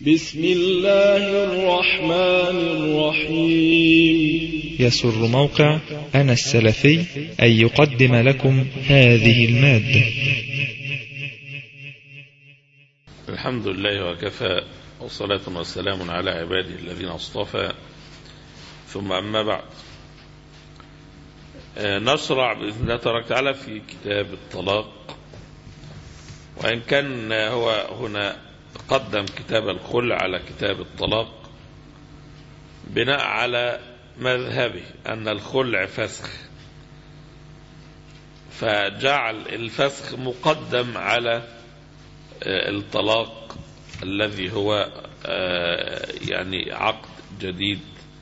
بسم الله الرحمن الرحيم. يسر موقع أنا السلفي أن يقدم لكم هذه المادة. الحمد لله وكفى، والصلاة والسلام على عباده الذين اصطفى، ثم أما بعد. نشرع بإذن الله تبارك وتعالى في كتاب الطلاق، وإن كان هو هنا قدم كتاب الخلع على كتاب الطلاق بناء على مذهبه أن الخلع فسخ، فجعل الفسخ مقدم على الطلاق الذي هو يعني عقد جديد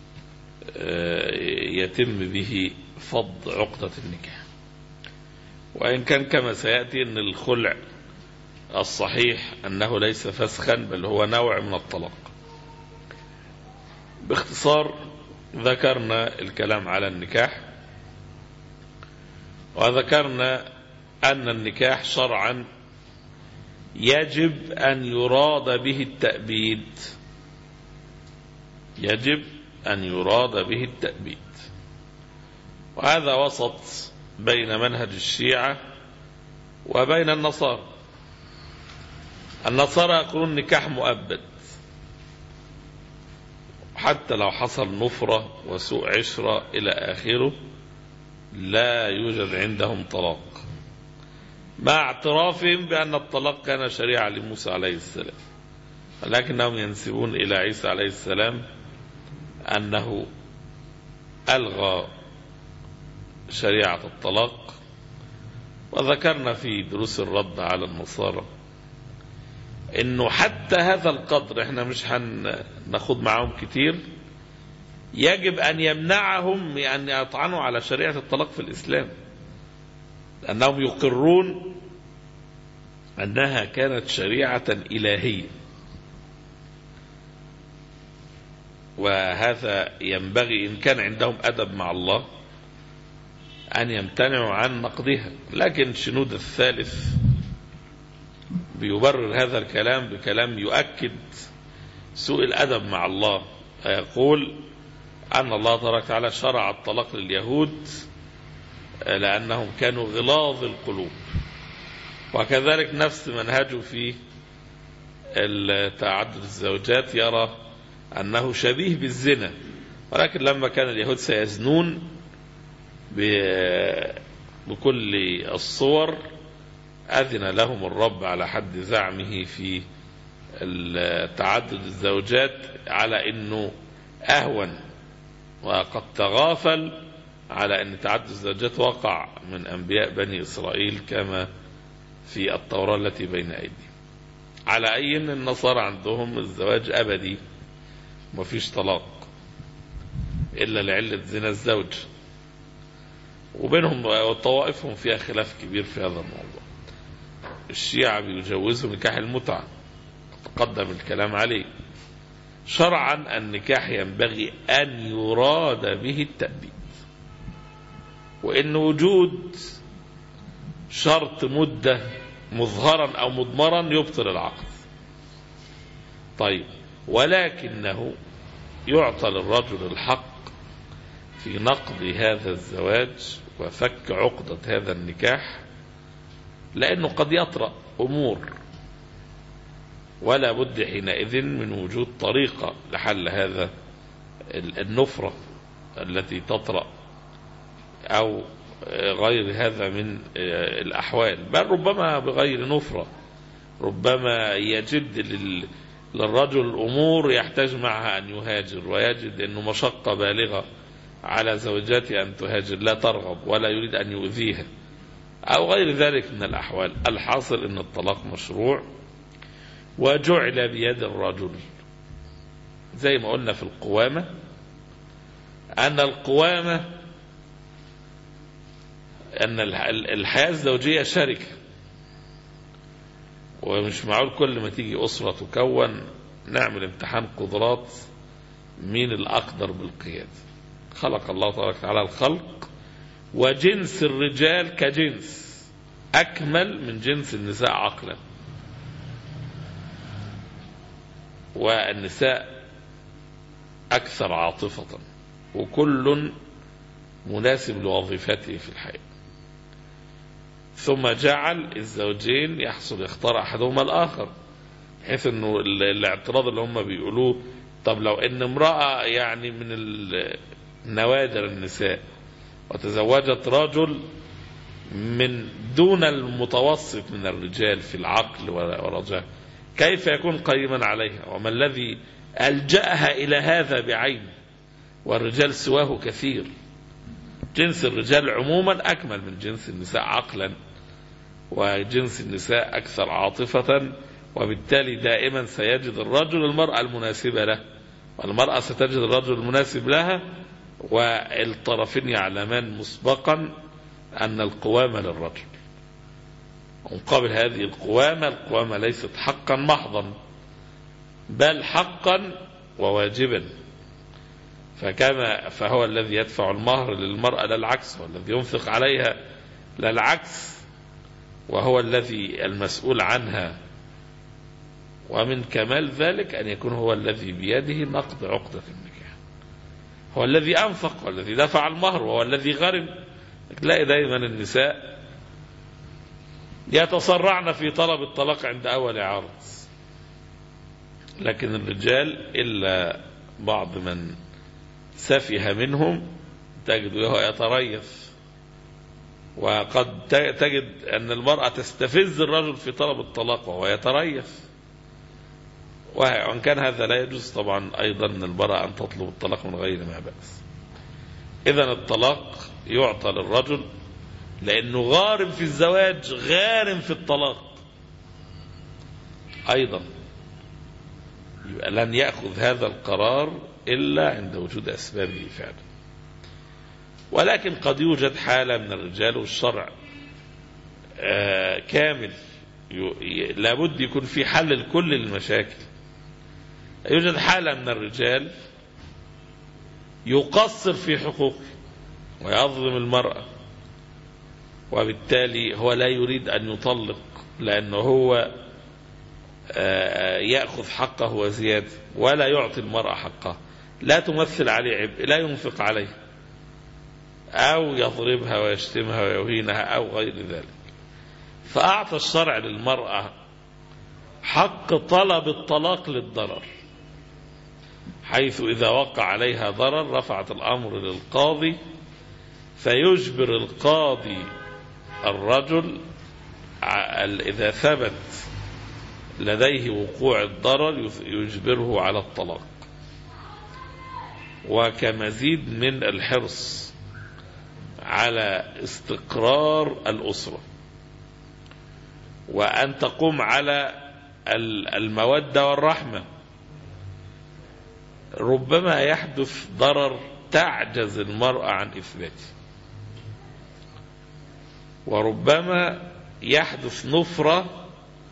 يتم به فض عقدة النكاح. وإن كان كما سيأتي أن الخلع الصحيح أنه ليس فسخا بل هو نوع من الطلاق. باختصار ذكرنا الكلام على النكاح، وذكرنا أن النكاح شرعا يجب أن يراد به التأبيد، يجب أن يراد به التأبيد. وهذا وسط بين منهج الشيعة وبين النصارى. النصارى يقولون نكاح مؤبد، حتى لو حصل نفرة وسوء عشرة إلى آخره لا يوجد عندهم طلاق، مع اعترافهم بأن الطلاق كان شريعة لموسى عليه السلام، ولكنهم ينسبون إلى عيسى عليه السلام أنه ألغى شريعة الطلاق. وذكرنا في دروس الرد على النصارى انه حتى هذا القدر احنا مش هناخد معهم كتير، يجب ان يمنعهم ان يطعنوا على شريعة الطلاق في الاسلام، لانهم يقرون انها كانت شريعة الهية. وهذا ينبغي ان كان عندهم ادب مع الله ان يمتنعوا عن نقضها. لكن شنود الثالث بيبرر هذا الكلام بكلام يؤكد سوء الأدب مع الله، يقول أن الله تبارك وتعالى شرع الطلاق لليهود لأنهم كانوا غلاظ القلوب، وكذلك نفس منهجه في تعدد الزوجات يرى أنه شبيه بالزنا، ولكن لما كان اليهود سيزنون بكل الصور أذن لهم الرب على حد زعمه في تعدد الزوجات على أنه أهون، وقد تغافل على أن تعدد الزوجات وقع من أنبياء بني إسرائيل كما في التوراة التي بين أيديهم. على أي أن النصارى عندهم الزواج أبدي، مفيش طلاق إلا لعلة زنا الزوج، وبينهم وطوائفهم فيها خلاف كبير في هذا الموضوع. الشيعة بيجوزوا نكاح المتعة، تقدم الكلام عليه. شرعا النكاح ينبغي أن يراد به التأبيد، وإن وجود شرط مدة مظهرا أو مضمرا يبطل العقد. طيب، ولكنه يعطى للرجل الحق في نقض هذا الزواج وفك عقدة هذا النكاح، لأنه قد يطرأ أمور، ولا بد حينئذ من وجود طريقة لحل هذا النفرة التي تطرأ أو غير هذا من الأحوال، بل ربما بغير نفرة، ربما يجد للرجل الأمور يحتاج معها أن يهاجر، ويجد أنه مشقة بالغة على زوجاته أن تهاجر، لا ترغب ولا يريد أن يؤذيها، أو غير ذلك من الأحوال. الحاصل أن الطلاق مشروع وجعل بيد الرجل، زي ما قلنا في القوامة أن القوامة أن الحياة الزوجية شركة، ومش معقول كل ما تيجي أسرة تكون نعمل امتحان قدرات مين الأقدر بالقيادة. خلق الله تبارك وتعالى الخلق، وجنس الرجال كجنس أكمل من جنس النساء عقلا، والنساء أكثر عاطفة، وكل مناسب لوظيفته في الحياة. ثم جعل الزوجين يختار أحدهما الآخر، حيث أنه الاعتراض اللي هم بيقولوه طب لو أن امرأة يعني من نوادر النساء وتزوجت رجل من دون المتوسط من الرجال في العقل والرجاء، كيف يكون قيما عليها؟ وما الذي ألجأها إلى هذا بعينه؟ والرجال سواه كثير. جنس الرجال عموما أكمل من جنس النساء عقلا، وجنس النساء أكثر عاطفة، وبالتالي دائما سيجد الرجل المرأة المناسبة له، والمرأة ستجد الرجل المناسب لها، والطرفين يعلمان مسبقا أن القوامة للرجل. ومقابل هذه القوامة ليست حقا محضا، بل حقا وواجبا. فهو الذي يدفع المهر للمرأة لا العكس، هو الذي ينفق عليها لا العكس، وهو الذي المسؤول عنها. ومن كمال ذلك أن يكون هو الذي بيده نقض عقدة النكاح، هو الذي أنفق والذي دفع المهر وهو الذي غرم. تلاقي دائما النساء يتصرعن في طلب الطلاق عند أول عرض، لكن الرجال إلا بعض من سفه منهم تجده يتريث. وقد تجد أن المرأة تستفز الرجل في طلب الطلاق وهو يتريث، وإن كان هذا لا يجوز طبعا أيضا من المرأة أن تطلب الطلاق من غير ما بأس. إذن الطلاق يعطى للرجل لأنه غارم في الزواج غارم في الطلاق أيضا، يبقى لن يأخذ هذا القرار إلا عند وجود أسبابه فعلا. ولكن قد يوجد حالة من الرجال، والشرع كامل لابد يكون في حل لكل المشاكل. يوجد حالة من الرجال يقصر في حقوقه ويظلم المرأة، وبالتالي هو لا يريد أن يطلق لأنه هو يأخذ حقه وزيادة، ولا يعطي المرأة حقها، لا تمثل عليه عبء، لا ينفق عليه، أو يضربها ويشتمها ويهينها أو غير ذلك. فأعطى الشرع للمرأة حق طلب الطلاق للضرر، حيث إذا وقع عليها ضرر رفعت الأمر للقاضي، فيجبر القاضي الرجل إذا ثبت لديه وقوع الضرر يجبره على الطلاق. وكمزيد من الحرص على استقرار الأسرة، وأن تقوم على المودة والرحمة، ربما يحدث ضرر تعجز المرأة عن إثباته، وربما يحدث نفرة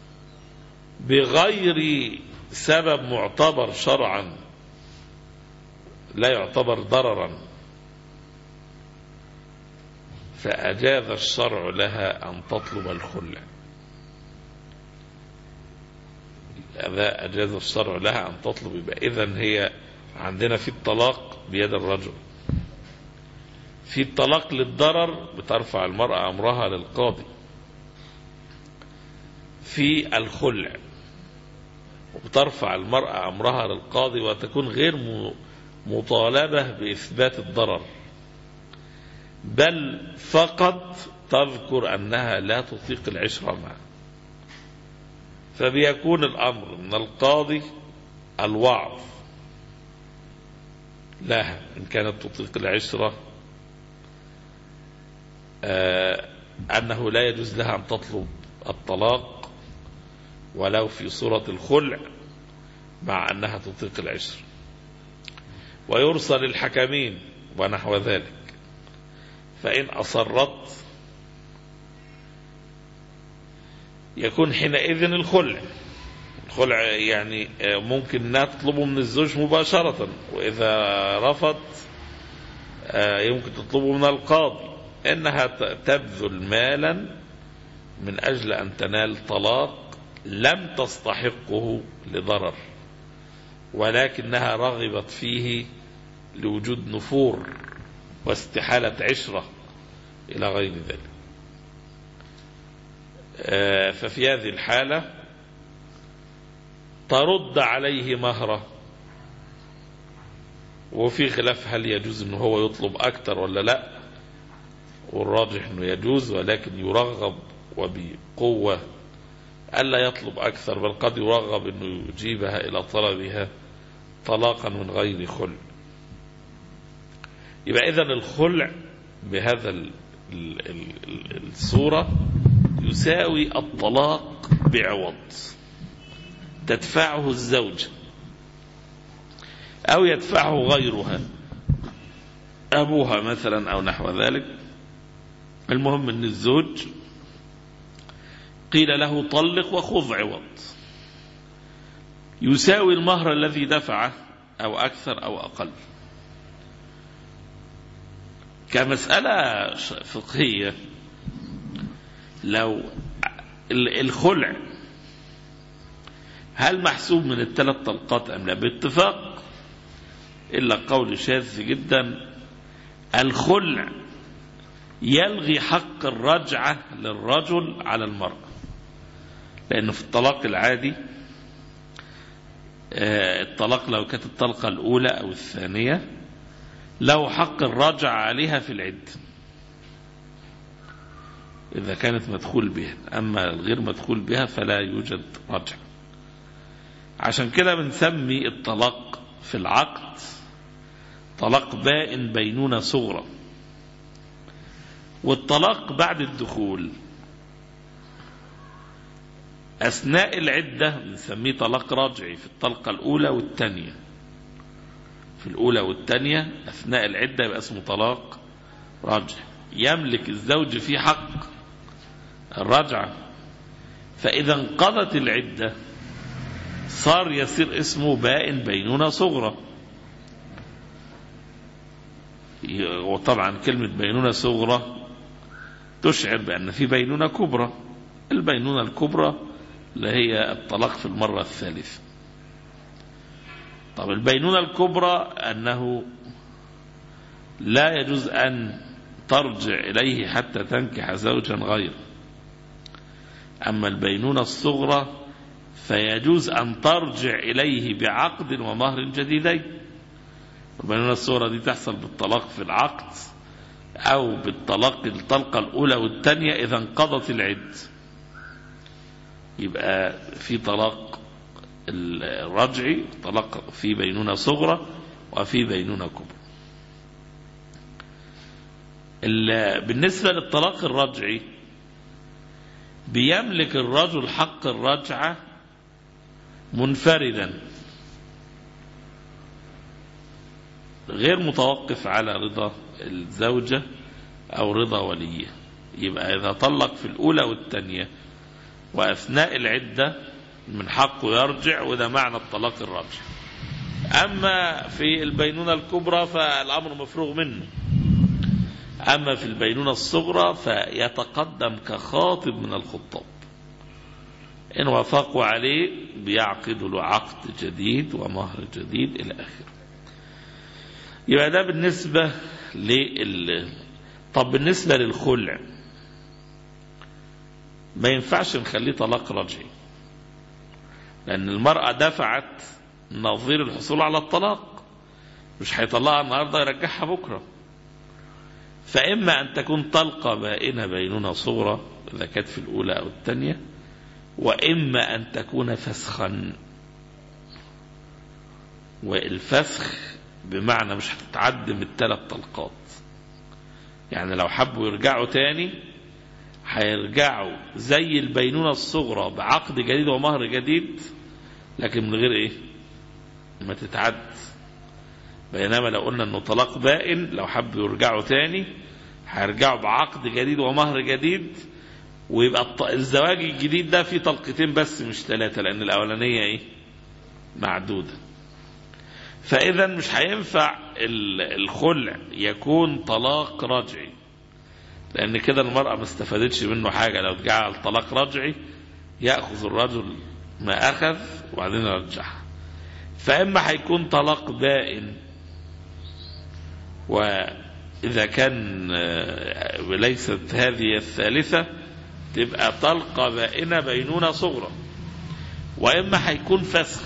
بغير سبب معتبر شرعا، لا يعتبر ضررا، فأجاز الشرع لها أن تطلب الخلع. هذا أجاز الشرع لها أن تطلب. يبقى إذن هي عندنا في الطلاق بيد الرجل، في الطلاق للضرر بترفع المرأة أمرها للقاضي، في الخلع وبترفع المرأة أمرها للقاضي وتكون غير مطالبة بإثبات الضرر، بل فقط تذكر أنها لا تطيق العشرة معه، فبيكون الأمر من القاضي الوعظ لها إن كانت تطيق العشرة أنه لا يجوز لها أن تطلب الطلاق ولو في صورة الخلع مع أنها تطيق العشرة، ويرسل الحكمين ونحو ذلك. فإن أصرت يكون حينئذ الخلع يعني ممكن أنها تطلبه من الزوج مباشرة، وإذا رفض يمكن تطلبه من القاضي، إنها تبذل مالا من أجل أن تنال طلاق لم تستحقه لضرر، ولكنها رغبت فيه لوجود نفور واستحالة عشرة إلى غير ذلك. ففي هذه الحالة ترد عليه مهره، وفي خلاف هل يجوز أنه هو يطلب أكثر ولا لا، والراجح أنه يجوز، ولكن يرغب وبقوة ألا يطلب أكثر، بل قد يرغب أنه يجيبها إلى طلبها طلاقا من غير خلع. يبقى إذن الخلع بهذا الصورة يساوي الطلاق بعوض تدفعه الزوجة أو يدفعه غيرها، أبوها مثلا أو نحو ذلك. المهم أن الزوج قيل له طلق وخذ عوض يساوي المهر الذي دفعه أو أكثر أو أقل. كمسألة فقهية، لو الخلع هل محسوب من الثلاث طلقات أم لا؟ باتفاق إلا قول شاذ جدا، الخلع يلغي حق الرجعة للرجل على المرأة، لأنه في الطلاق العادي الطلاق لو كانت الطلقة الأولى أو الثانية له حق الرجعة عليها في العدة إذا كانت مدخول بها، أما الغير مدخول بها فلا يوجد رجع. عشان كده بنسمي الطلاق في العقد طلاق بائن بينونة صغرى. والطلاق بعد الدخول أثناء العدة بنسميه طلاق رجعي في الطلقة الأولى والثانية. في الأولى والثانية أثناء العدة يبقى اسمه طلاق رجعي، يملك الزوج فيه حق الرجعة. فإذا انقضت العدة صار يصير اسمه بائن بينونة صغرى. وطبعا كلمة بينونة صغرى تشعر بأن في بينونة كبرى. البينونة الكبرى اللي هي الطلاق في المرة الثالثة. طب البينونة الكبرى أنه لا يجوز أن ترجع إليه حتى تنكح زوجا غيره. أما البينونة الصغرى فيجوز أن ترجع إليه بعقد ومهر جديدين. البينونة الصغرى دي تحصل بالطلاق في العقد أو بالطلاق الطلقة الأولى والثانية إذا انقضت العد. يبقى في طلاق الرجعي، طلاق في بينونة صغرى وفي بينونة كبرى. بالنسبة للطلاق الرجعي بيملك الرجل حق الرجعة منفردا غير متوقف على رضا الزوجة أو رضا وليه. يبقى إذا طلق في الأولى والثانية وأثناء العدة من حقه يرجع، وده معنى الطلاق الرجعي. أما في البينونة الكبرى فالأمر مفروغ منه. أما في البينونة الصغرى فيتقدم كخاطب من الخطاب، إن وافقوا عليه بيعقدوا له عقد جديد ومهر جديد إلى آخره. يبقى ده بالنسبة طب بالنسبة للخلع ما ينفعش نخليه طلاق رجعي، لأن المرأة دفعت نظير الحصول على الطلاق، مش هيطلقها النهاردة يرجعها بكرة. فإما أن تكون طلقة بائنة بينونة صغرى إذا كانت في الأولى أو الثانية، وإما أن تكون فسخا. والفسخ بمعنى مش هتتعدم الثلاث طلقات، يعني لو حبوا يرجعوا تاني هيرجعوا زي البينونة الصغرى بعقد جديد ومهر جديد، لكن من غير ايه ما تتعد. بينما لو قلنا انه طلاق بائن لو حبوا يرجعوا تاني هيرجعوا بعقد جديد ومهر جديد، ويبقى الزواج الجديد ده فيه طلقتين بس مش ثلاثة، لان الاولانية ايه معدودة. فاذا مش هينفع الخلع يكون طلاق رجعي، لأن كده المرأة ما استفادتش منه حاجة. لو جعل الطلاق رجعي يأخذ الرجل ما أخذ وبعدين يرجعها. فإما هيكون طلاق بائن، وإذا كان ليست هذه الثالثة تبقى طلقة بائنة بينونة صغرى، وإما هيكون فسخ.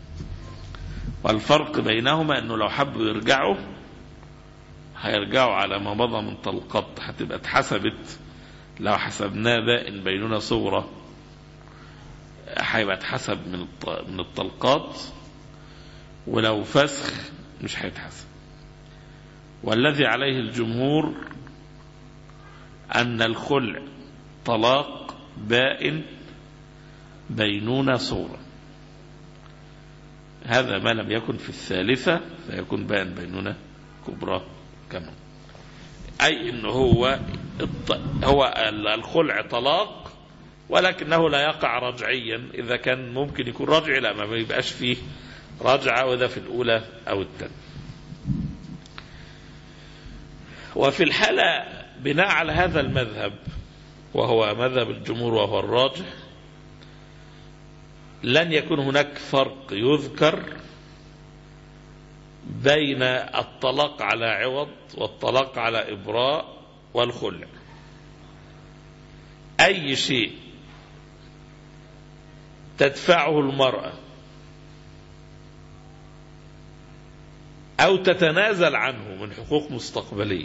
والفرق بينهما أنه لو حبوا يرجعوا هيرجعوا على ما مضى من طلقات، هتبقى اتحسبت. لو حسبناه بائن بينونة صغرى هيبقى اتحسب من الطلقات، ولو فسخ مش هيتحسب. والذي عليه الجمهور أن الخلع طلاق بائن بينونة صغرى، هذا ما لم يكن في الثالثة فيكون بائن بينونة كبرى كمان. أي إنه هو الخلع طلاق، ولكنه لا يقع رجعيا. إذا كان ممكن يكون رجعي لا، ما بيبقاش فيه رجعة، وإذا في الأولى أو الثانية. وفي الحالة بناء على هذا المذهب، وهو مذهب الجمهور وهو الراجح، لن يكون هناك فرق يذكر بين الطلاق على عوض والطلاق على إبراء والخلع. أي شيء تدفعه المرأة أو تتنازل عنه من حقوق مستقبلية،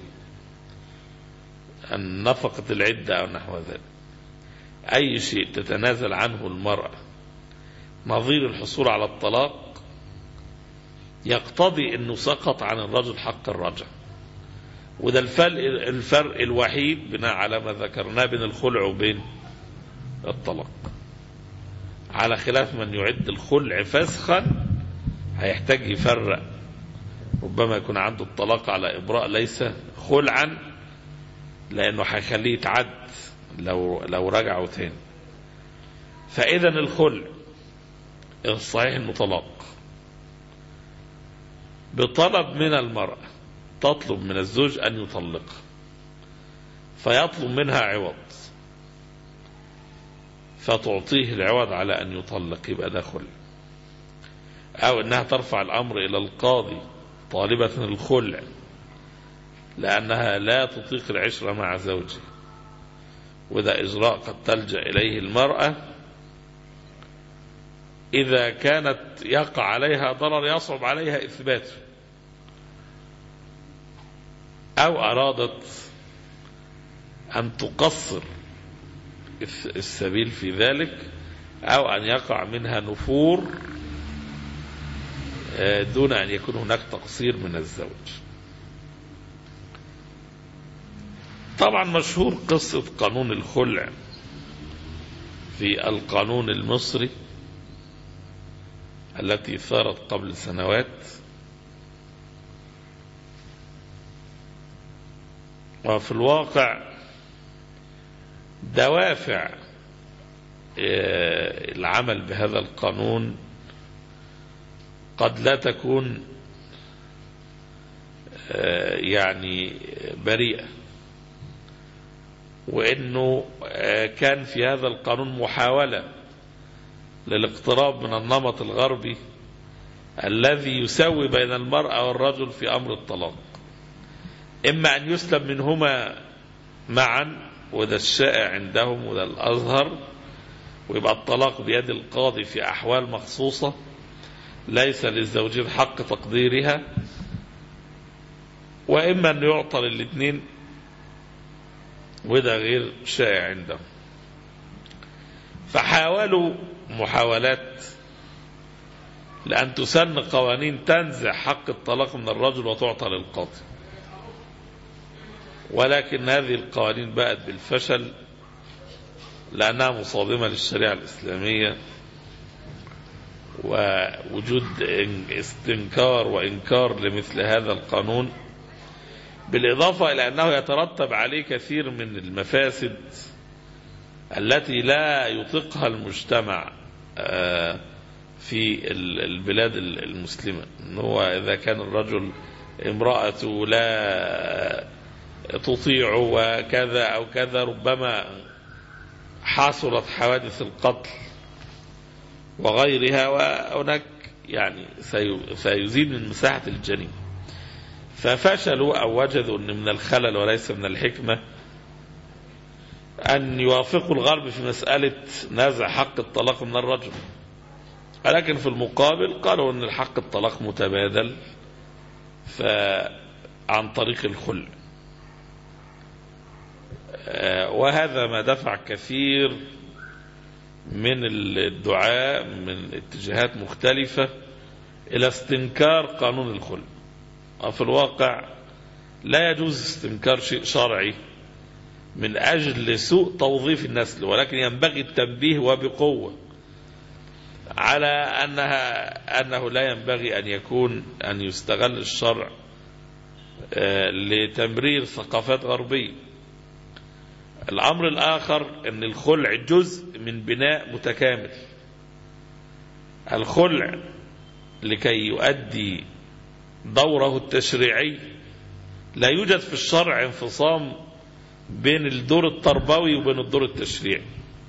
أن نفقة العدة أو نحو ذلك، أي شيء تتنازل عنه المرأة نظير الحصول على الطلاق، يقتضي أنه سقط عن الرجل حق الرجع. وده الفرق الوحيد بناء على ما ذكرناه بين الخلع وبين الطلاق. على خلاف من يعد الخلع فسخا هيحتاج يفرق، ربما يكون عنده الطلاق على إبراء ليس خلعا، لأنه هيخليه يتعد لو رجعوا تاني. فإذا الخلع الصحيح انه طلاق بطلب من المرأة، تطلب من الزوج أن يطلقها، فيطلب منها عوض فتعطيه العوض على أن يطلق، يبقى ده خلع. أو أنها ترفع الأمر إلى القاضي طالبة الخلع لأنها لا تطيق العشرة مع زوجها، وده إجراء قد تلجأ إليه المرأة إذا كانت يقع عليها ضرر يصعب عليها إثباته، أو أرادت أن تقصر السبيل في ذلك، أو أن يقع منها نفور دون أن يكون هناك تقصير من الزوج. طبعا مشهور قصة قانون الخلع في القانون المصري التي ثارت قبل سنوات، وفي الواقع دوافع العمل بهذا القانون قد لا تكون يعني بريئة، وإنه كان في هذا القانون محاولة للاقتراب من النمط الغربي الذي يسوي بين المرأة والرجل في أمر الطلاق، إما أن يسلم منهما معا، وده الشائع عندهم وده الأظهر، ويبقى الطلاق بيد القاضي في أحوال مخصوصة ليس للزوجين حق تقديرها، وإما أن يعطى للاثنين، وده غير شائع عندهم. فحاولوا محاولات لأن تسن قوانين تنزع حق الطلاق من الرجل وتعطى للقاضي، ولكن هذه القوانين بقت بالفشل لأنها مصادمة للشريعة الإسلامية، ووجود استنكار وإنكار لمثل هذا القانون، بالإضافة إلى أنه يترتب عليه كثير من المفاسد التي لا يطيقها المجتمع في البلاد المسلمة. إنه إذا كان الرجل امرأته لا تطيع وكذا أو كذا، ربما حصلت حوادث القتل وغيرها، وهناك يعني سيزيد من مساحة الجنين. ففشلوا أو وجدوا أن من الخلل وليس من الحكمة أن يوافقوا الغرب في مسألة نزع حق الطلاق من الرجل، ولكن في المقابل قالوا أن الحق الطلاق متبادل عن طريق الخلع. وهذا ما دفع كثير من الدعاء من اتجاهات مختلفة إلى استنكار قانون الخلع. وفي الواقع لا يجوز استنكار شيء شرعي من أجل سوء توظيف النسل، ولكن ينبغي التنبيه وبقوة على أنه لا ينبغي أن يستغل الشرع لتمرير ثقافات غربية. الأمر الآخر أن الخلع جزء من بناء متكامل. الخلع لكي يؤدي دوره التشريعي لا يوجد في الشرع انفصام بين الدور التربوي وبين الدور التشريعي،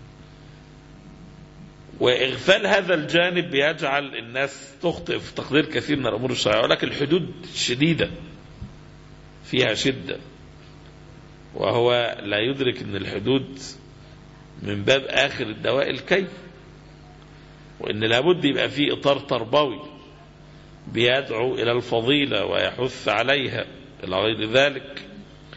وإغفال هذا الجانب يجعل الناس تخطئ في تقدير كثير من الأمور الشرعية، ولكن الحدود شديدة فيها شدة، وهو لا يدرك أن الحدود من باب آخر الدواء الكي، وأن لابد يبقى فيه إطار تربوي بيدعو إلى الفضيلة ويحث عليها إلى غير ذلك.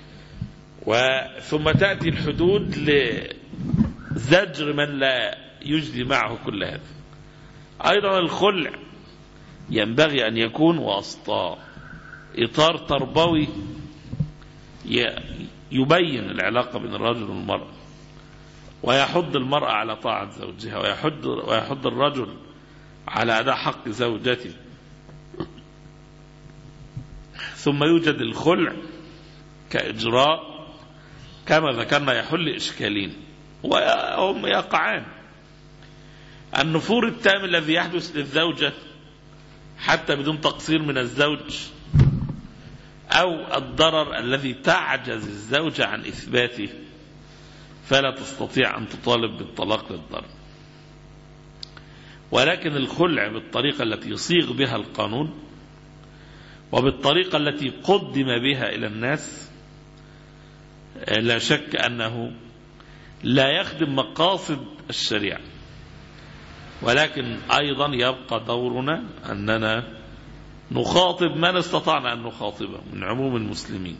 ثم تأتي الحدود لزجر من لا يجدي معه كل هذا. أيضا الخلع ينبغي أن يكون وسط إطار تربوي يبين العلاقة بين الرجل والمرأة، ويحض المرأة على طاعة زوجها، ويحض الرجل على أداء حق زوجته. ثم يوجد الخلع كإجراء كما ذكرنا يحل إشكالين وهم يقعان: النفور التام الذي يحدث للزوجة حتى بدون تقصير من الزوج، أو الضرر الذي تعجز الزوجة عن إثباته فلا تستطيع أن تطالب بالطلاق للضرر. ولكن الخلع بالطريقة التي يصيغ بها القانون وبالطريقة التي قدم بها إلى الناس لا شك أنه لا يخدم مقاصد الشريعة، ولكن أيضا يبقى دورنا أننا نخاطب من استطعنا أن نخاطبه من عموم المسلمين،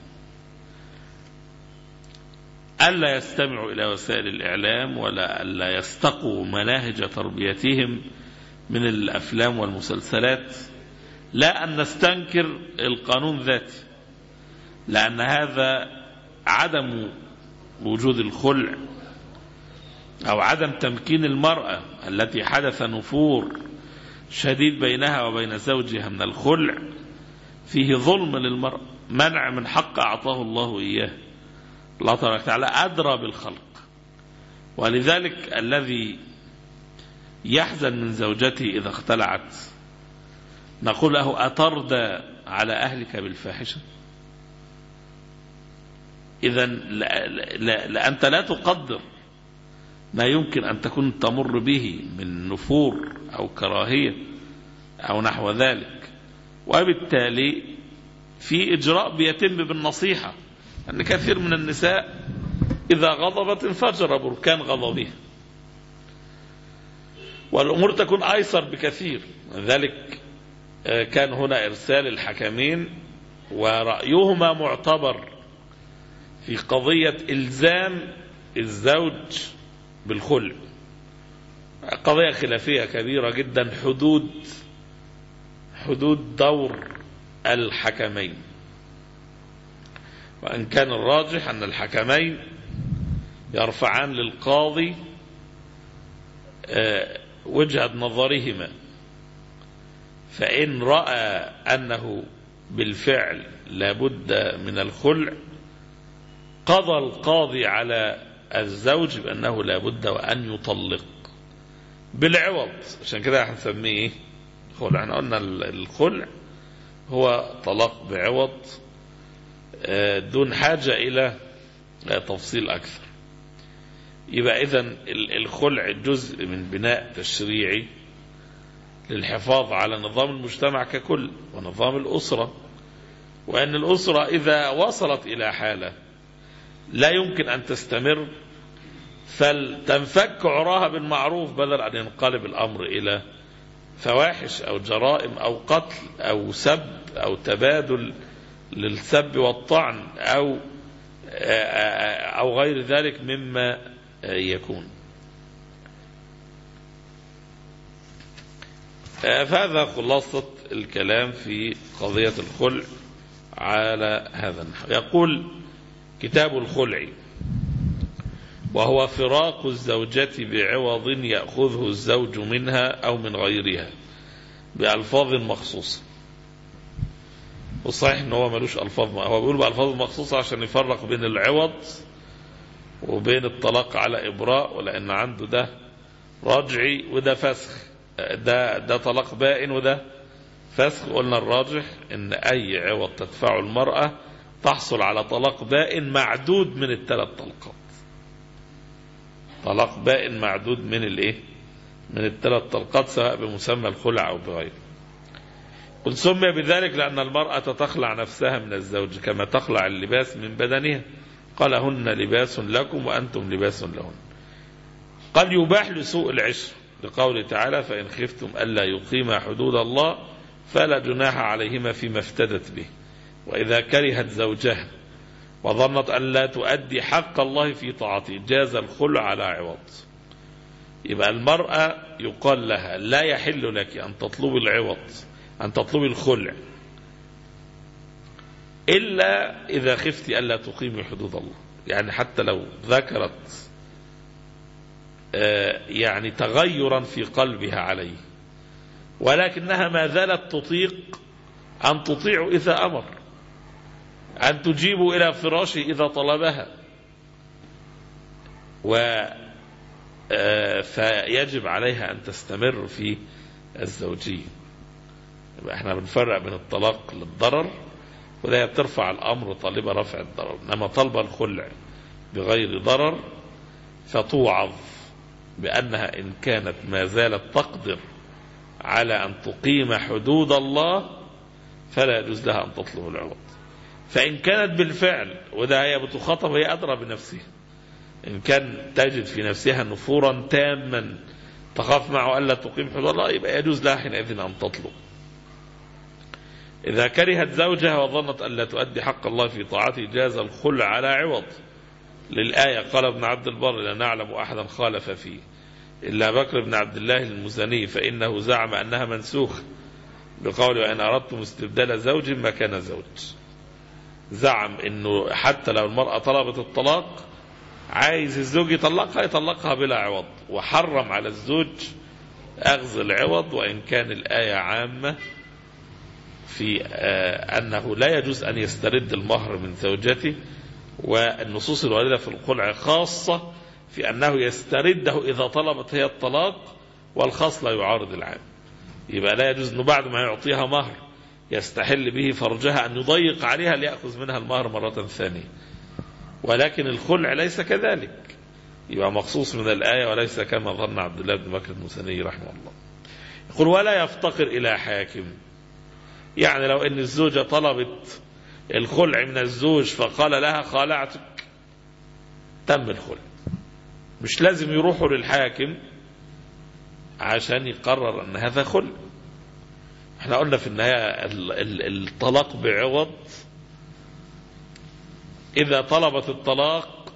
ألا يستمعوا إلى وسائل الإعلام ولا ألا يستقوا مناهج تربيتهم من الأفلام والمسلسلات. لا أن نستنكر القانون ذاته، لأن هذا عدم وجود الخلع أو عدم تمكين المرأة التي حدث نفور شديد بينها وبين زوجها من الخلع فيه ظلم للمرأة، منع من حق أعطاه الله إياه. الله تبارك وتعالى أدرى بالخلق، ولذلك الذي يحزن من زوجته إذا اختلعت نقول له: أترضى على أهلك بالفاحشة؟ إذن أنت لا تقدر ما يمكن أن تكون تمر به من نفور أو كراهية أو نحو ذلك، وبالتالي في إجراء بيتم بالنصيحة، أن كثير من النساء إذا غضبت انفجر بركان غضبها، والأمور تكون أيسر بكثير. ذلك كان هنا إرسال الحكمين ورأيهما معتبر في قضية إلزام الزوج بالخلع، قضية خلافية كبيرة جدا، حدود دور الحكمين. وأن كان الراجح أن الحكمين يرفعان للقاضي وجهة نظرهما، فإن رأى أنه بالفعل لابد من الخلع قضى القاضي على الزوج بأنه لابد وأن يطلق بالعوض. عشان كده هنسميه خلع. احنا قلنا الخلع هو طلاق بعوض دون حاجة إلى تفصيل أكثر. يبقى إذن الخلع جزء من بناء تشريعي للحفاظ على نظام المجتمع ككل ونظام الأسرة، وأن الأسرة إذا وصلت إلى حالة لا يمكن أن تستمر فلتنفك عراها بالمعروف بدل أن ينقلب الأمر إلى فواحش أو جرائم أو قتل أو سب أو تبادل للسب والطعن أو غير ذلك مما يكون. فهذا خلاصة الكلام في قضية الخلع على هذا النحو. يقول كتاب الخلع: وهو فراق الزوجة بعوض يأخذه الزوج منها أو من غيرها بألفاظ مخصوصة. والصحيح أنه هو ملوش ألفاظ، هو بيقول بألفاظ مخصوصة عشان يفرق بين العوض وبين الطلاق على إبراء، ولأن عنده ده رجعي وده فسخ، ده طلاق بائن وده فسخ. قلنا الراجح ان اي عوض تدفعه المرأة تحصل على طلاق بائن معدود من الثلاث طلقات. طلاق بائن معدود من من الثلاث طلقات، سواء بمسمى الخلع او بغيره. قل سمي بذلك لان المرأة تخلع نفسها من الزوج كما تخلع اللباس من بدنها، قال هن لباس لكم وانتم لباس لهن. قد يباح لسوء العشر لقوله تعالى: فإن خفتم ألا يقيما حدود الله فلا جناح عليهما فيما افتدت به. وإذا كرهت زوجها وظنت أن لا تؤدي حق الله في طاعته جاز الخلع على عوض. يبقى المرأة يقال لها لا يحل لك أن تطلبي العوض، أن تطلبي الخلع، إلا إذا خفت ألا تقيمي حدود الله. يعني حتى لو ذكرت يعني تغيرا في قلبها عليه، ولكنها ما زالت تطيق أن تطيع إذا أمر، أن تجيب إلى فراشه إذا طلبها، فيجب عليها أن تستمر في الزوجية. احنا بنفرق بين الطلاق للضرر، وده بترفع الأمر طالبة رفع الضرر، إنما طلب الخلع بغير ضرر فتوعظ بأنها إن كانت ما زالت تقدر على أن تقيم حدود الله فلا يجوز لها أن تطلب العوض. فإن كانت بالفعل، وده هي بتخاطب، هي أدرى بنفسها، إن كان تجد في نفسها نفورا تاما تخاف معه ألا تقيم حدود الله، يبقى يجوز لها حينئذ أن تطلب. إذا كرهت زوجها وظنت أن لا تؤدي حق الله في طاعته جاز الخلع على عوض، للآية: قال ابن عبد البر: لا نعلم أحدا خالف فيه إلا بكر بن عبد الله المزني، فإنه زعم أنها منسوخ بقوله: وإن أردتم استبدال زوج مكان زوج. زعم أنه حتى لو المرأة طلبت الطلاق عايز الزوج يطلقها بلا عوض، وحرم على الزوج أخذ العوض، وإن كان الآية عامة في أنه لا يجوز أن يسترد المهر من زوجته، والنصوص الواردة في الخلع خاصة في أنه يسترده إذا طلبت هي الطلاق، والخاص لا يعارض العام. يبقى لا يجوز أنه بعد ما يعطيها مهر يستحل به فرجها أن يضيق عليها ليأخذ منها المهر مرة ثانية. ولكن الخلع ليس كذلك، يبقى مخصوص من الآية وليس كما ظن عبد الله بن بكر المزني رحمه الله. يقول: ولا يفتقر إلى حاكم. يعني لو أن الزوجة طلبت الخلع من الزوج فقال لها خالعتك، تم الخلع، مش لازم يروحوا للحاكم عشان يقرر أن هذا خلع. احنا قلنا في النهاية الطلاق بعوض، إذا طلبت الطلاق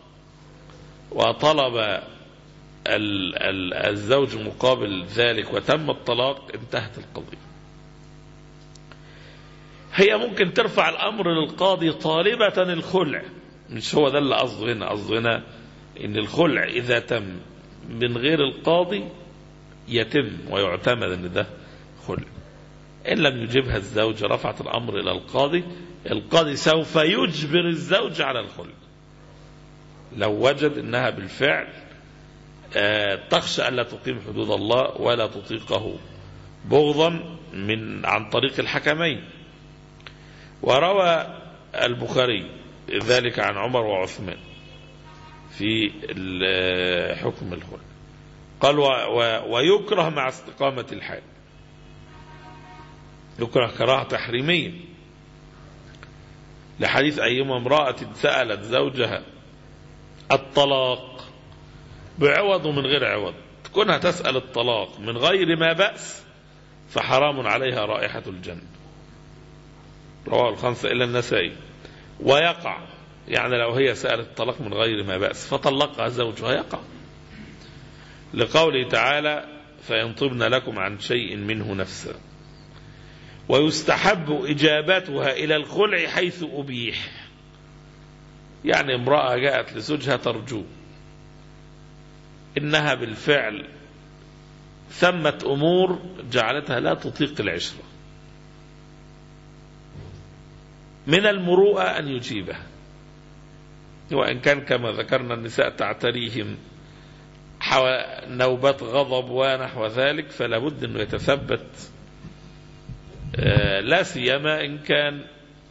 وطلب الزوج مقابل ذلك وتم الطلاق انتهت القضية. هي ممكن ترفع الأمر للقاضي طالبة الخلع، مش هو ده اللي قصده هنا. قصده هنا إن الخلع إذا تم من غير القاضي يتم ويعتمد أن ده خلع. إن لم يجبها الزوج رفعت الأمر إلى القاضي، القاضي سوف يجبر الزوج على الخلع لو وجد أنها بالفعل تخشى ألا تقيم حدود الله ولا تطيقه بغضا عن طريق الحكمين. وروى البخاري ذلك عن عمر وعثمان في حكم الخلع. قال: ويكره مع استقامة الحال. يكره كراهة تحريمية، لحديث أيما امرأة سألت زوجها الطلاق بعوض ومن غير عوض، كونها تسأل الطلاق من غير ما بأس فحرام عليها رائحة الجنة. رواه الخمسة إلا النسائي. ويقع يعني لو هي سألت الطلاق من غير ما بأس فطلقها زوجها يقع، لقوله تعالى فإن طبن لكم عن شيء منه نفسا. ويستحب إجابتها إلى الخلع حيث أبيح، يعني امرأة جاءت لزوجها ترجو، إنها بالفعل ثمة أمور جعلتها لا تطيق العشرة، من المروءة أن يجيبها، وإن كان كما ذكرنا النساء تعتريهم نوبات غضب ونحو ذلك، فلا بد أنه يتثبت، لا سيما إن كان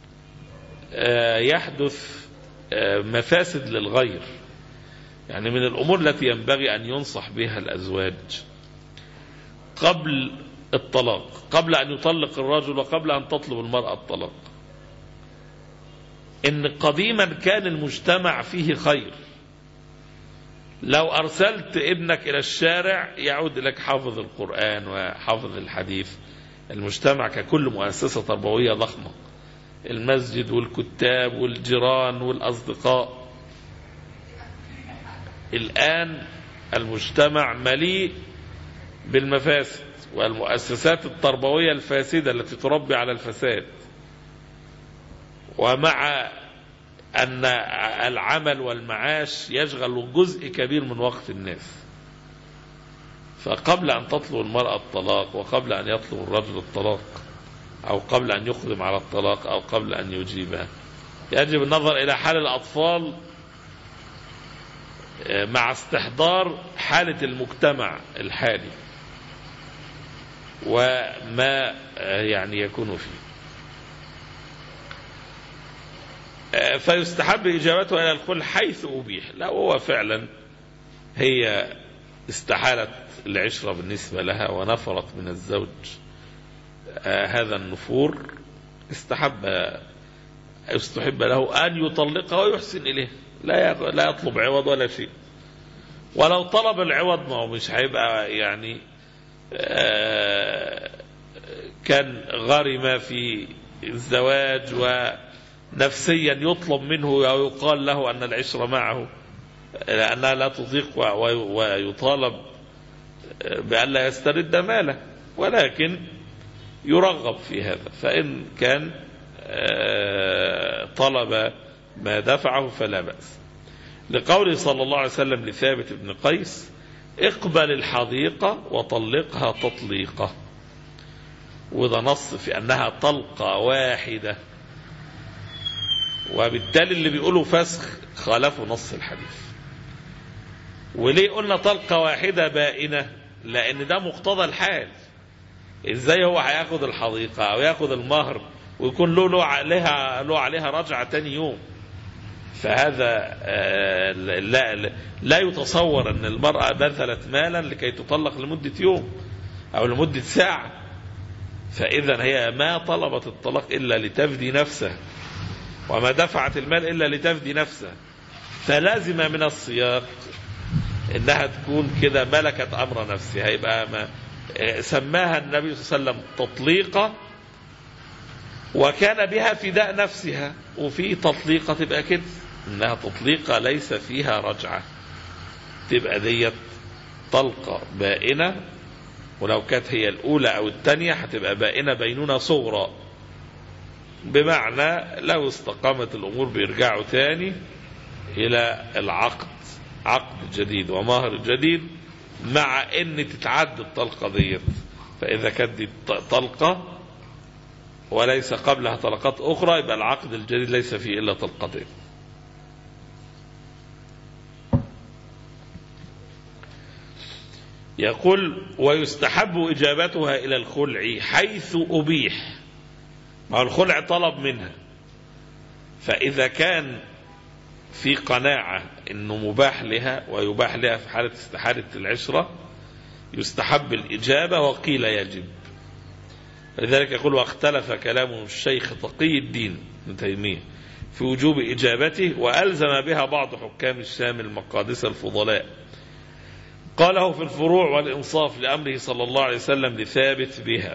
يحدث مفاسد للغير. يعني من الأمور التي ينبغي أن ينصح بها الأزواج قبل الطلاق، قبل أن يطلق الرجل وقبل أن تطلب المرأة الطلاق، إن قديما كان المجتمع فيه خير. لو أرسلت ابنك إلى الشارع يعود لك حافظ القرآن وحافظ الحديث. المجتمع ككل مؤسسة تربوية ضخمة، المسجد والكتاب والجيران والأصدقاء. الآن المجتمع مليء بالمفاسد والمؤسسات التربوية الفاسدة التي تربي على الفساد، ومع أن العمل والمعاش يشغل جزء كبير من وقت الناس. فقبل أن تطلب المرأة الطلاق، وقبل أن يطلب الرجل الطلاق، أو قبل أن يقدم على الطلاق، أو قبل أن يجيبها، يجب النظر إلى حال الأطفال مع استحضار حالة المجتمع الحالي وما يعني يكون فيه. فيستحب إجابته إلى الخلع حيث أبيح. لا، هو فعلا هي استحالت العشرة بالنسبة لها ونفرت من الزوج هذا النفور، استحب له أن يطلقها ويحسن إليه، لا يطلب عوض ولا شيء. ولو طلب العوض ما هو مش هيبقى يعني كان غرم في الزواج ونفسيا يطلب منه ويقال له أن العشرة معه لأنها لا تضيق، ويطالب بأن لا يسترد ماله، ولكن يرغب في هذا. فإن كان طلب ما دفعه فلا بأس، لقوله صلى الله عليه وسلم لثابت بن قيس اقبل الحديقة وطلقها تطليقة، وده نص في أنها طلقة واحدة، وبالتالي اللي بيقولوا فسخ خالفوا نص الحديث. وليه قلنا طلقة واحدة بائنة؟ لأن ده مقتضى الحال. إزاي هو هياخد الحديقة أو ياخد المهر ويكون له عليها رجعة تاني يوم؟ فهذا لا يتصور أن المرأة بذلت مالا لكي تطلق لمدة يوم أو لمدة ساعة. فإذا هي ما طلبت الطلاق إلا لتفدي نفسها، وما دفعت المال إلا لتفدي نفسها. فلازم من السياق إنها تكون كده ملكت أمر نفسها. يبقى ما سماها النبي صلى الله عليه وسلم تطليقة، وكان بها فداء نفسها. وفي تطليقة تبقى كده إنها تطليقة ليس فيها رجعة، تبقى ديت طلقة بائنة. ولو كانت هي الأولى أو الثانية هتبقى بائنة بينونة صغرى، بمعنى لو استقامت الأمور بيرجعوا تاني إلى العقد، عقد جديد ومهر جديد، مع ان تتعد الطلقة ديت. فإذا كانت دي طلقة وليس قبلها طلقات أخرى، يبقى العقد الجديد ليس فيه إلا طلقتين. يقول ويستحب إجابتها إلى الخلع حيث أبيح، ما الخلع طلب منها، فإذا كان في قناعة إنه مباح لها ويباح لها في حالة استحالة العشرة يستحب الإجابة، وقيل يجب. لذلك يقول واختلف كلام الشيخ تقي الدين ابن تيمية في وجوب إجابته، وألزم بها بعض حكام الشام المقادسة الفضلاء. قاله في الفروع والإنصاف لأمره صلى الله عليه وسلم لثابت بها،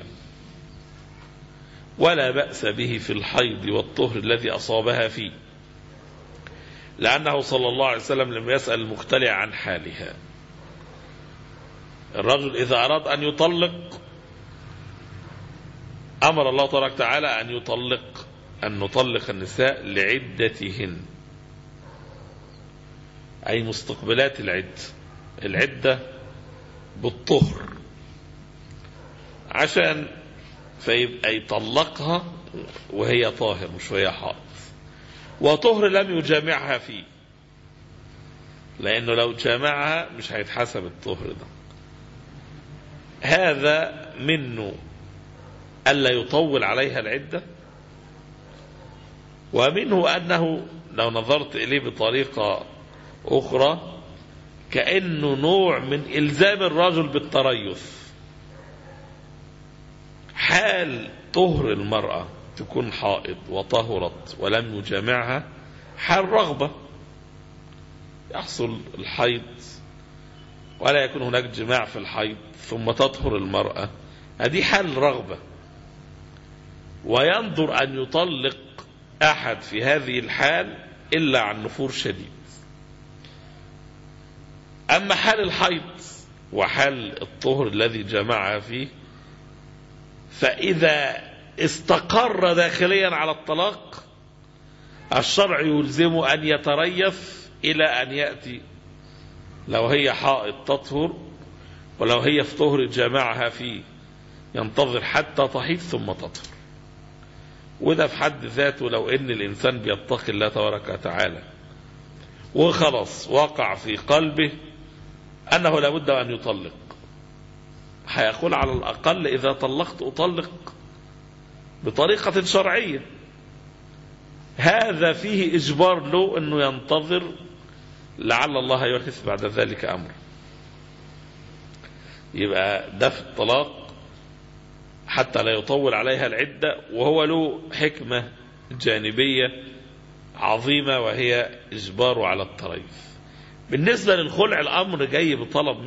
ولا بأس به في الحيض والطهر الذي أصابها فيه، لأنه صلى الله عليه وسلم لم يسأل المختلع عن حالها. الرجل إذا أراد أن يطلق أمر الله تبارك وتعالى أن نطلق النساء لعدتهن، أي مستقبلات العدة بالطهر، عشان فيبقى يطلقها وهي طاهر مش وهي حائض، وطهر لم يجامعها فيه، لأنه لو جامعها مش هيتحسب الطهر ده. هذا منه ألا يطول عليها العدة، ومنه أنه لو نظرت إليه بطريقة أخرى كأنه نوع من إلزام الرجل بالتريث. حال طهر المرأة تكون حائض وطهرت ولم يجامعها حال رغبة، يحصل الحيض ولا يكون هناك جماع في الحيض ثم تطهر المرأة، هذه حال رغبة، وينظر أن يطلق أحد في هذه الحال إلا عن نفور شديد. أما حال الحيض وحال الطهر الذي جمعها فيه، فإذا استقر داخليا على الطلاق الشرع يلزمه أن يتريث إلى أن يأتي، لو هي حائض تطهر، ولو هي في طهر جمعها فيه ينتظر حتى تحيض ثم تطهر. وده في حد ذاته لو ان الانسان بيتقي الله تبارك وتعالى وخلاص وقع في قلبه انه لابد ان يطلق، هيقول على الاقل اذا طلقت اطلق بطريقة شرعية، هذا فيه اجبار له انه ينتظر لعل الله يحدث بعد ذلك امر. يبقى ده في الطلاق حتى لا يطول عليها العدة، وهو له حكمة جانبية عظيمة وهي إجباره على التريث. بالنسبة للخلع الأمر جاي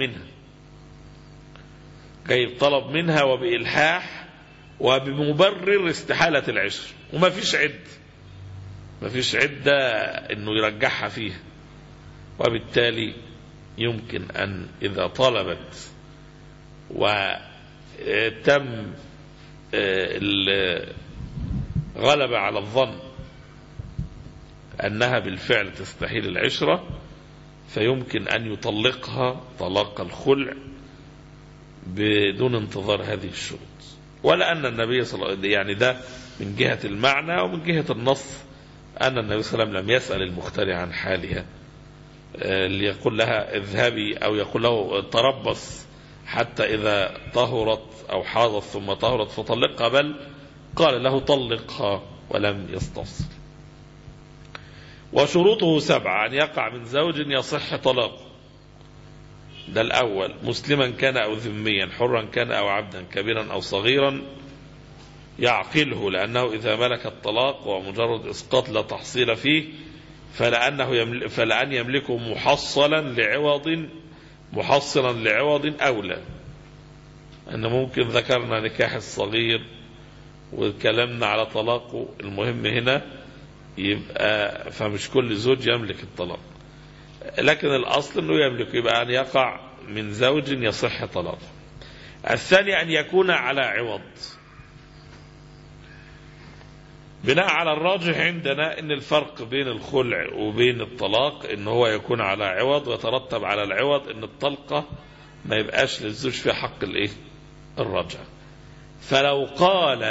بطلب منها وبإلحاح وبمبرر استحالة العشر، وما فيش عدة إنه يرجعها فيها، وبالتالي يمكن أن إذا طلبت وتم الغلبة على الظن أنها بالفعل تستحيل العشرة، فيمكن أن يطلقها طلاق الخلع بدون انتظار هذه الشروط. ولا أن النبي صلى الله عليه وسلم، يعني ده من جهة المعنى، ومن جهة النص أن النبي صلى الله عليه وسلم لم يسأل المختلع عن حالها ليقول لها اذهبي أو يقول له تربص حتى إذا طهرت أو حاضت ثم طهرت فطلقها، بل قال له طلقها ولم يستفصل. وشروطه 7: أن يقع من زوج يصح طلاقه، ده الأول، مسلما كان أو ذميا، حرا كان أو عبدا، كبيرا أو صغيرا، يعقله، لأنه إذا ملك الطلاق ومجرد إسقاط لا تحصيل فيه فلأن يملكه محصلا لعوض أولى. أن ممكن ذكرنا نكاح الصغير وكلامنا على طلاقه، المهم هنا يبقى فمش كل زوج يملك الطلاق، لكن الأصل أنه يملك، يبقى أن يقع من زوج يصح طلاقه. الثاني أن يكون على عوض، بناء على الراجح عندنا ان الفرق بين الخلع وبين الطلاق ان هو يكون على عوض، ويترتب على العوض ان الطلقة ما يبقاش للزوج في حق الرجعة. فلو قال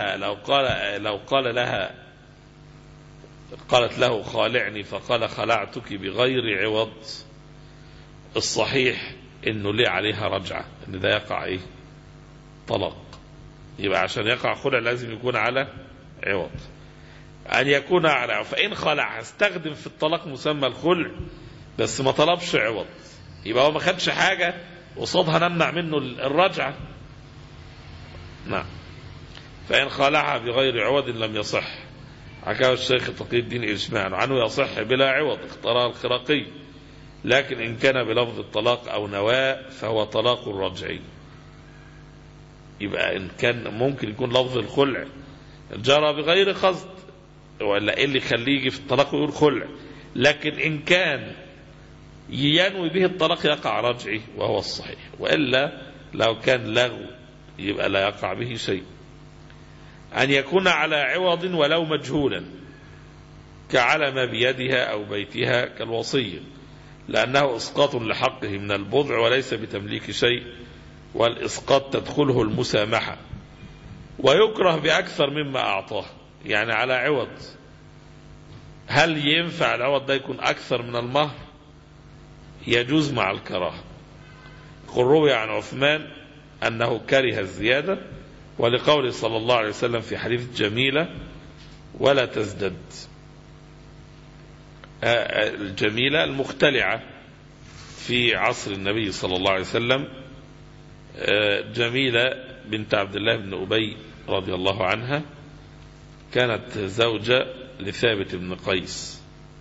لها قالت له خالعني فقال خلعتك بغير عوض، الصحيح انه ليه عليها رجعة، ان ده يقع طلاق. يبقى عشان يقع خلع لازم يكون على عوض. أن يكون على عوض، فإن خلع استخدم في الطلاق مسمى الخلع بس ما طلبش عوض، يبقى هو ما خدش حاجة قصادها نمنع منه الرجعة. نعم. فإن خالعها بغير عوض لم يصح. حكاه الشيخ تقي الدين إجماعا عنه يصح بلا عوض، اختارها الخراقي. لكن إن كان بلفظ الطلاق أو نواة فهو طلاق رجعي. يبقى إن كان ممكن يكون لفظ الخلع جرى بغير قصد، ولا إيه اللي يخليه يجي في الطلاق ويقول خلع؟ لكن إن كان ينوي به الطلاق يقع رجعي وهو الصحيح، وإلا لو كان لغو يبقى لا يقع به شيء. أن يكون على عوض ولو مجهولا كعلى ما بيدها أو بيتها كالوصي، لأنه إسقاط لحقه من البضع وليس بتمليك شيء، والإسقاط تدخله المسامحة. ويكره بأكثر مما أعطاه، يعني على عوض، هل ينفع العوض ده يكون أكثر من المهر؟ يجوز مع الكراهة. روي عن عثمان أنه كره الزيادة، ولقوله صلى الله عليه وسلم في حديث جميلة ولا تزدد. الجميلة المختلعة في عصر النبي صلى الله عليه وسلم، جميلة بنت عبد الله بن أبي رضي الله عنها، كانت زوجة لثابت بن قيس،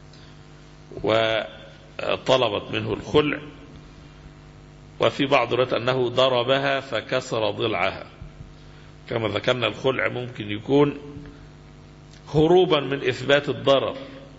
وطلبت منه الخلع، وفي بعض الروايات أنه ضربها فكسر ضلعها. كما ذكرنا الخلع ممكن يكون هروبا من إثبات الضرر،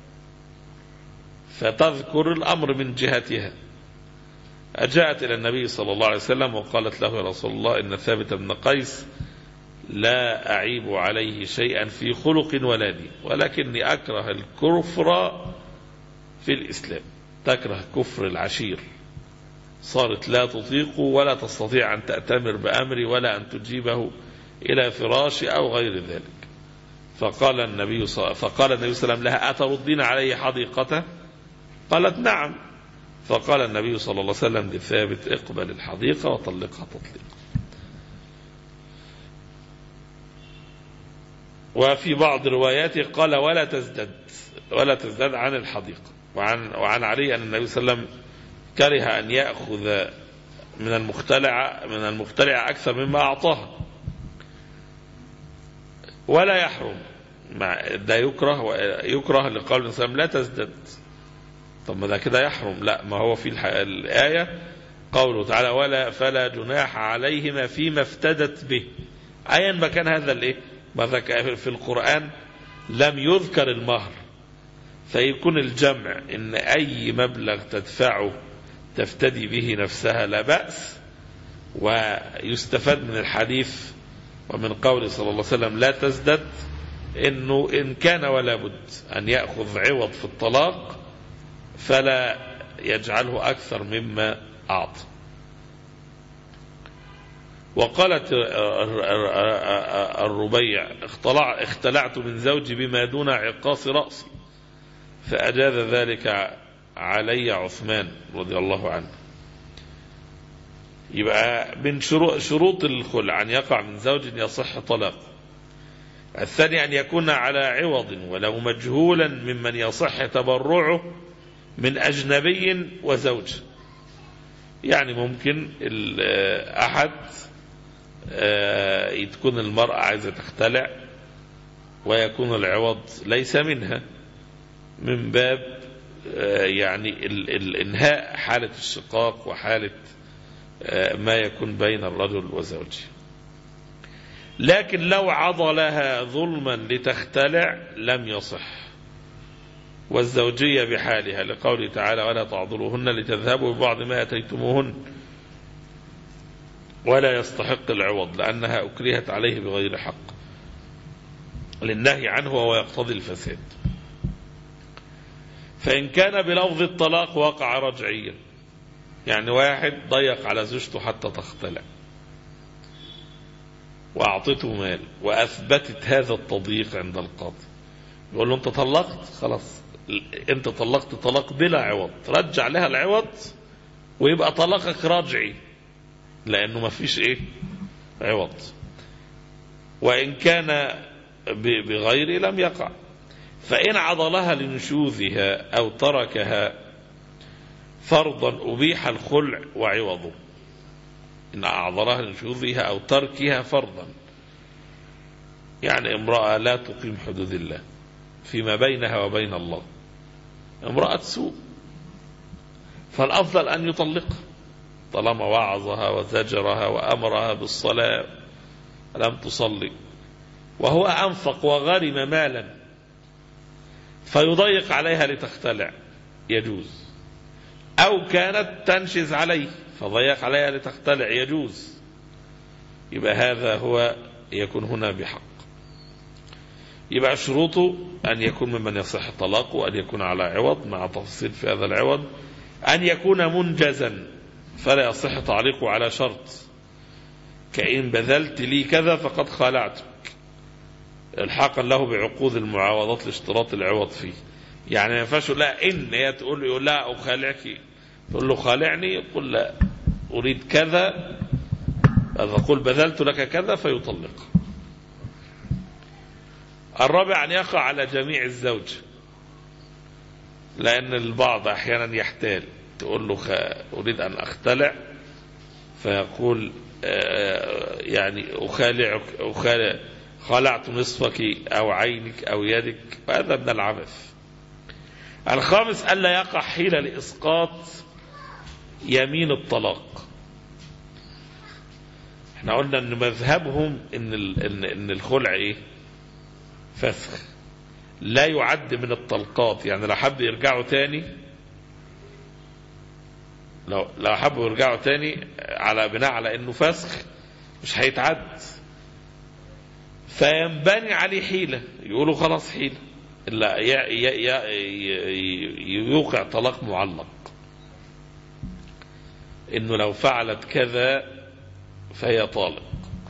فتذكر الأمر من جهتها. أجاءت إلى النبي صلى الله عليه وسلم وقالت له: يا رسول الله، إن ثابت بن قيس لا أعيب عليه شيئا في خلق ولا دين، ولكني أكره الكفر في الإسلام. تكره كفر العشير، صارت لا تطيق ولا تستطيع أن تأتمر بأمري ولا أن تجيبه إلى فراش أو غير ذلك. فقال النبي صلى الله عليه وسلم لها: أتردين علي حديقته؟ قالت: نعم. فقال النبي صلى الله عليه وسلم لثابت: اقبل الحديقة وطلقها تطليقا. وفي بعض رواياته قال: ولا تزداد عن الحديقة. وعن علي أن النبي صلى الله عليه وسلم كره أن يأخذ من المختلع أكثر مما أعطاها، ولا يحرم. ده يكره لقول النبي صلى الله عليه وسلم لا تزدد. طب ما ده كده يحرم؟ لا، ما هو في الآية قوله تعالى: ولا فلا جناح عليهما فيما افتدت به. أيا ما كان هذا الايه في القرآن لم يذكر المهر، فيكون الجمع إن أي مبلغ تدفعه تفتدي به نفسها لا بأس. ويستفاد من الحديث ومن قوله صلى الله عليه وسلم لا تزدد إنه إن كان ولا بد أن يأخذ عوض في الطلاق فلا يجعله أكثر مما أعطى. وقالت الربيع: اختلعت من زوجي بما دون عقاص رأسي، فأجاز ذلك علي عثمان رضي الله عنه. يبقى من شروط الخلع أن يقع من زوج يصح طلاقه. الثاني أن يكون على عوض ولو مجهولا ممن يصح تبرعه من أجنبي وزوج. يعني ممكن أحد تكون المرأة عايزة تختلع ويكون العوض ليس منها، من باب يعني الإنهاء حالة الشقاق وحالة ما يكون بين الرجل وزوجه. لكن لو عضلها ظلما لتختلع لم يصح، والزوجية بحالها، لقوله تعالى: ولا تعضلوهن لتذهبوا ببعض ما أتيتموهن، ولا يستحق العوض لأنها أكرهت عليه بغير حق للنهي عنه وهو يقتضي الفساد. فإن كان بلفظ الطلاق وقع رجعيا، يعني واحد ضيق على زوجته حتى تختلع وأعطته مال وأثبتت هذا التضييق عند القاضي، يقول له: أنت طلقت، خلاص أنت طلقت طلاق بلا عوض، رجع لها العوض ويبقى طلاقك رجعي لأنه ما فيش عوض. وإن كان بغير لم يقع. فإن عضلها لنشوذها أو تركها فرضا أبيح الخلع وعوضه. إن أعضلها لنشوذها أو تركها فرضا يعني امرأة لا تقيم حدود الله فيما بينها وبين الله، امرأة سوء، فالأفضل أن يطلقها طالما وعظها وزجرها وأمرها بالصلاة لم تصلي، وهو أنفق وغرم مالا فيضيق عليها لتختلع يجوز، أو كانت تنشز عليه فضيق عليها لتختلع يجوز، يبقى هذا هو يكون هنا بحق. يبقى شروطه أن يكون ممن يصح طلاقه، وأن يكون على عوض مع تفصيل في هذا العوض، أن يكون منجزا فلا يصح تعليقه على شرط، كأن بذلت لي كذا فقد خالعتك، الحاقا له بعقود المعاوضات لاشتراط العوض فيه. يعني ما ينفعش لا إن هي تقول لا أخالعك، تقول له خالعني، يقول لا أريد كذا، أقول بذلت لك كذا فيطلق. الرابع أن يقع على جميع الزوج، لأن البعض أحيانا يحتال، تقول له أريد أن أختلع فيقول يعني خلعت نصفك أو عينك أو يدك، وهذا من العبث. الخامس ألا يقع حيلة لإسقاط يمين الطلاق. احنا قلنا ان مذهبهم ان الخلع ايه؟ فسخ، لا يعد من الطلقات. يعني لو حب يرجعوا تاني، لو حبوا يرجعوا تاني على بناء على انه فسخ مش هيتعد، فينبني عليه حيلة، يقولوا خلاص حيلة، لا يوقع طلاق معلق، انه لو فعلت كذا فهي طالق،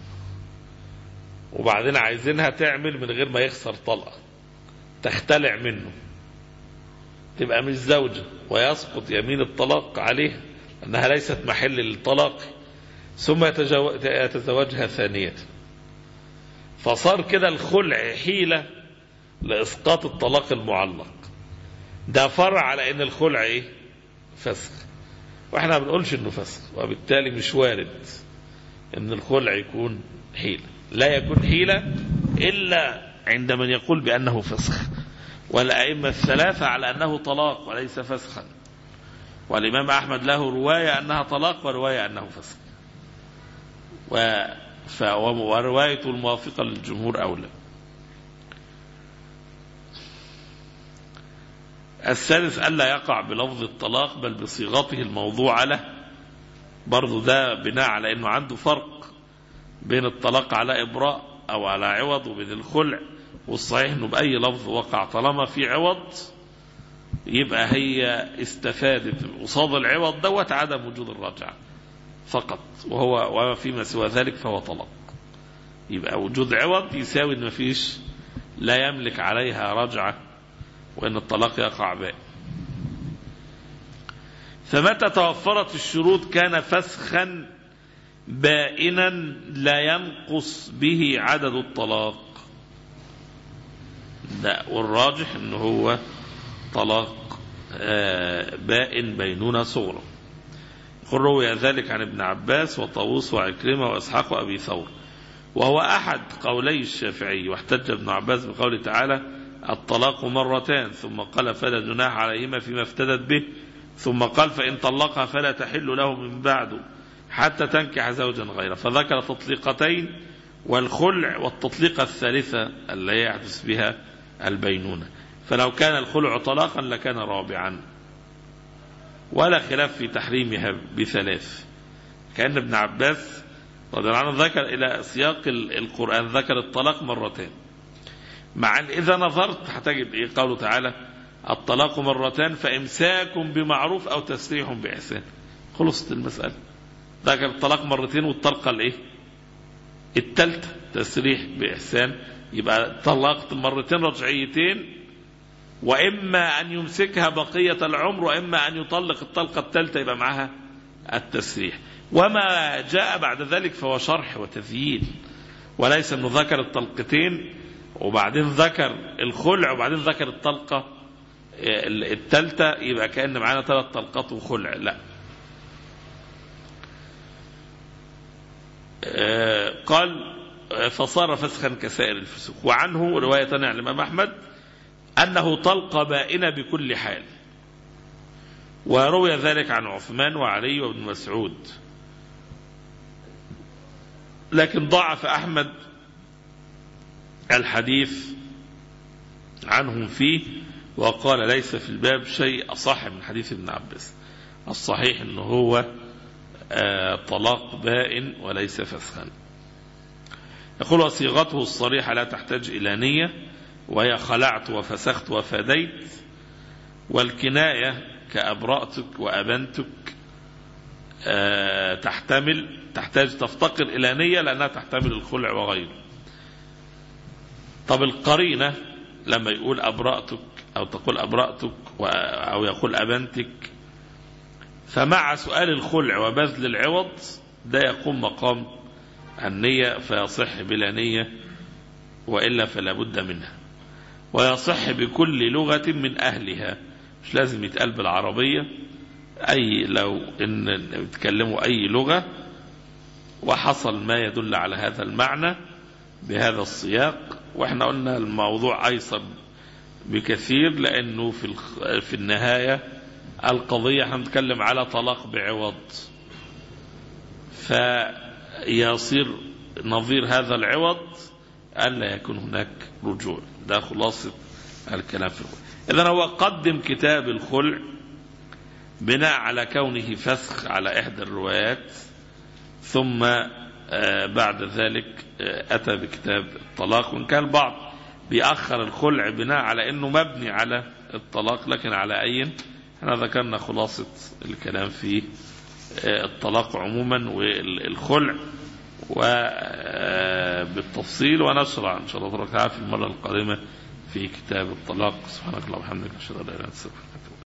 وبعدين عايزينها تعمل من غير ما يخسر طلقة، تختلع منه، تبقى مش زوجة ويسقط يمين الطلاق عليها أنها ليست محل للطلاق، ثم يتزوجها ثانية. فصار كده الخلع حيلة لإسقاط الطلاق المعلق، ده فرع على أن الخلع إيه؟ فسخ، وإحنا ما بنقولش أنه فسخ، وبالتالي مش وارد أن الخلع يكون حيلة. لا يكون حيلة إلا عند من يقول بأنه فسخ، والأئمة الثلاثة على أنه طلاق وليس فسخا، والإمام أحمد له رواية أنها طلاق ورواية أنه فسخ، ورواية الموافقة للجمهور أولى. الثالث ألا يقع بلفظ الطلاق بل بصيغته الموضوع له، برضو ده بناء على أنه عنده فرق بين الطلاق على إبراء أو على عوض وبين الخلع، والصحيح أنه بأي لفظ وقع طالما في عوض يبقى هي استفادت قصاد العوض دوت عدم وجود الرجعة فقط، وما فيما سوى ذلك فهو طلاق. يبقى وجود عوض يساوي أن مفيش، لا يملك عليها رجعة، وأن الطلاق يقع بائن. فمتى توفرت الشروط كان فسخا بائنا لا ينقص به عدد الطلاق، ده والراجح أنه هو طلاق بائن بينونة صغرى. قل روي ذلك عن ابن عباس وطاووس وعكرمة وإسحاق وأبي ثور، وهو أحد قولي الشافعي. واحتج ابن عباس بقوله تعالى الطلاق مرتان، ثم قال فلا جناح عليهما فيما افتدت به، ثم قال فإن طلقها فلا تحل له من بعده حتى تنكح زوجا غيره، فذكر تطليقتين والخلع والتطليقة الثالثة اللي يحدث بها البينونة. فلو كان الخلع طلاقا لكان رابعا، ولا خلاف في تحريمها بثلاث. كأن ابن عباس رضي الله عنه ذكر إلى سياق القرآن ذكر الطلاق مرتين، مع أن إذا نظرت هتجد إيه قوله تعالى الطلاق مرتان فإمساك بمعروف أو تسريح بإحسان، خلصت المسألة. ذكر الطلاق مرتين والطلقة الإيه؟ التالتة تسريح بإحسان، يبقى طلقت مرتين رجعيتين، وإما أن يمسكها بقية العمر وإما أن يطلق الطلقة الثالثة يبقى معها التسريح. وما جاء بعد ذلك فهو شرح وتذييل، وليس أنه ذكر الطلقتين وبعدين ذكر الخلع وبعدين ذكر الطلقة الثالثة يبقى كأن معنا 3 طلقات وخلع، لا. قال فصار فسخا كسائر الفسوق. وعنه رواية عن الإمام أحمد أنه طلق بائنة بكل حال، وروي ذلك عن عثمان وعلي وابن مسعود، لكن ضعف أحمد الحديث عنهم فيه، وقال ليس في الباب شيء أصح من حديث ابن عباس. الصحيح أنه هو طلاق بائن وليس فسخا. يقول وصيغته الصريحة لا تحتاج إلى نية، وهي خلعت وفسخت وفديت. والكناية كأبرأتك وأبنتك تفتقر إلى نية لأنها تحتمل الخلع وغيره. طب القرينة لما يقول أبرأتك أو تقول أبرأتك أو يقول أبنتك، فمع سؤال الخلع وبذل العوض ده يقوم مقام النية، فيصح بلا نية وإلا فلا بد منها. ويصح بكل لغة من أهلها، مش لازم يتقال بالعربية، أي لو إن يتكلموا أي لغة وحصل ما يدل على هذا المعنى بهذا السياق. وإحنا قلنا الموضوع أيسر بكثير، لأنه في النهاية القضية هنتكلم على طلاق بعوض، فيصير نظير هذا العوض ألا يكون هناك رجوع. ده خلاصة الكلام في الخلع. إذن هو قدم كتاب الخلع بناء على كونه فسخ على إحدى الروايات، ثم بعد ذلك أتى بكتاب الطلاق. وإن كان البعض بيأخر الخلع بناء على أنه مبني على الطلاق، لكن على أي احنا ذكرنا خلاصة الكلام في الطلاق عموما والخلع وبالتفصيل، ونشرع إن شاء الله تعالى في المرة القادمة في كتاب الطلاق. سبحانك اللهم وبحمدك، أشهد أن لا إله إلا أنت، أستغفرك.